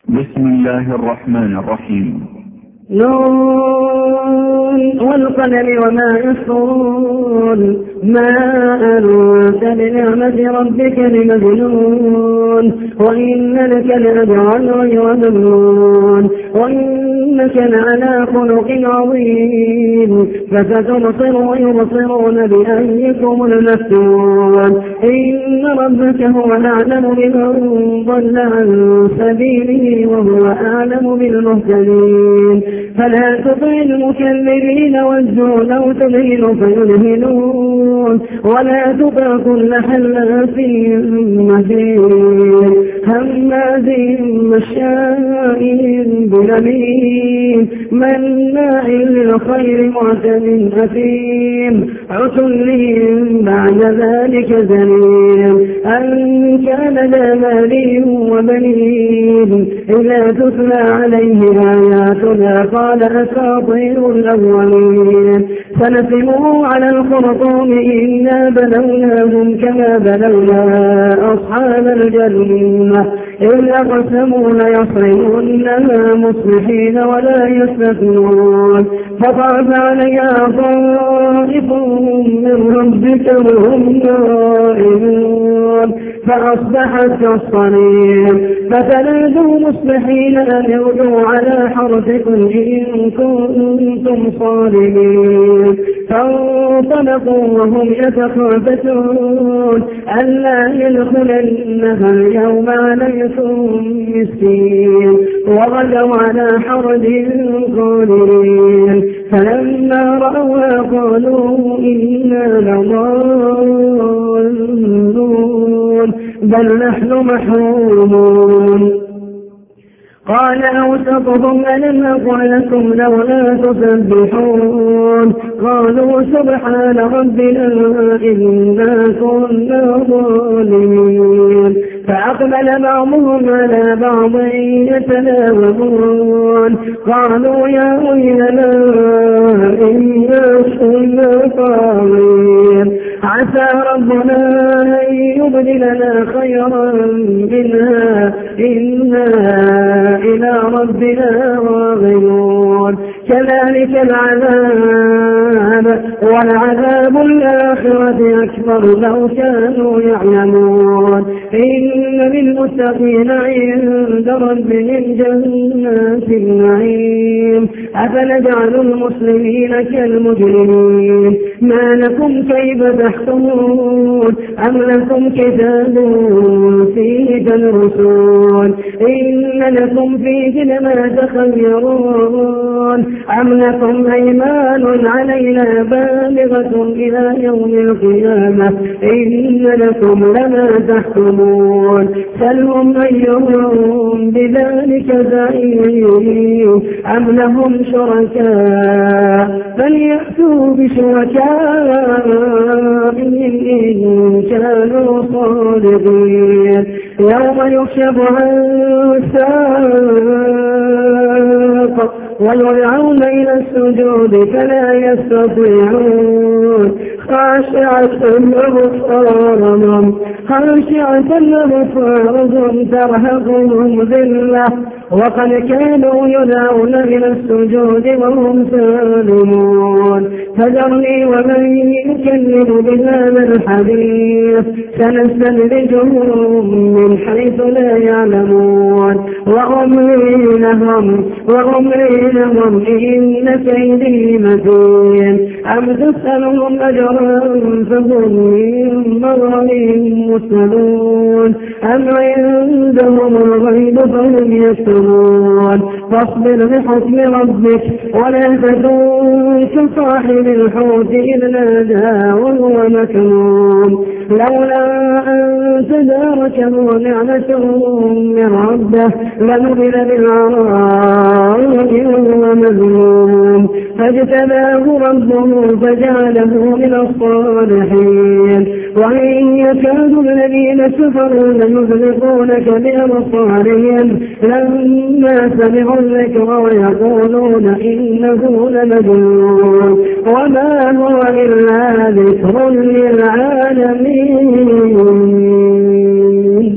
بسم الله الرحمن الرحيم. نون والقلم وما يسطرون ما أنت بنعمة ربك بمجنون وإن لك لأجرا غير ممنون وإنك لعلى خلق عظيم فستبصر ويبصرون بأيكم المفتون إن ربك هو أعلم بمن ضل عن سبيله وهو أعلم بالمهتدين فلا تطع المكذبين وادعوا لو تدين فيدهنون ولا تطع كل حلاف مهين هماز مشاء بنميم مناع للخير معتد أثيم عتل بعد ذلك زنيم أن كان ذا مال وبنين إذا تتلى عليه آياتنا قال أساطير الأولين سنسمه على الخرطوم إنا بلوناهم كما بلونا أصحاب الجنة إذ أقسموا ليصرمنها مصبحين ولا يستثنون فطاف عليها طائف من ربك وهم نائمون فأصبحت كالصريم فتنادوا مصبحين أن يغدوا على حرثكم إن كنتم صارمين فانطلقوا وهم يتخافتون ألا يدخلنها اليوم عليكم مسكين وغدوا على حرد قادرين فلما رأوها قالوا إنا لضالون بل نحن محرومون قال أوسطهم ألم أقل لكم لولا تسبحون قالوا سبحان ربنا إنا كنا ظالمين فأقبل بعضهم على بعض يتناوبون قالوا يا ويلنا إنا كنا طاغين عسى ربنا أن يبدلنا خيرا منها إنا إلى ربنا راغبون كذلك العذاب ولعذاب الآخرة أكبر لو كانوا يعلمون إن للمتقين عند ربهم جنات النعيم أفنجعل المسلمين كالمجرمين ما لكم كيف تحكمون أم لكم كتاب فيه تدرسون إن لكم فيه لما تخيرون أم لكم أيمان علينا بالغة إلى يوم القيامة إن لكم لما تحكمون سلهم أيهم بذلك زعيم أم لهم شركاء فليأتوا بشركائهم إن كانوا صادقين يوم يكشف عن ساق ويدعون إلى السجود فلا يستطيعون خاشعة أبصارهم ترهقهم ذلة وقد كانوا يدعون إلى السجود وهم سالمون فذرني ومن يكذب بهذا الحديث سنستدرجهم من حيث لا يعلمون وأملي لهم إن كيدي متين أم تسألهم أجرا فهم من مغرم مسلمون أم عندهم الغيب فهم يكتبون فاصبر بحكم ربك ولا تكن كصاحب الحوت إذ نادى وهو مكنون لولا أن تداركه نعمة من ربه لنبذ بالعراء وهو مذموم فاجتباه ربه فجعله من الصالحين وإن يكاد الذين كفروا ليزلقونك بأبصارهم لما سمعوا الذكر ويقولون إنه لمجنون وما هو إلا ذكر للعالمين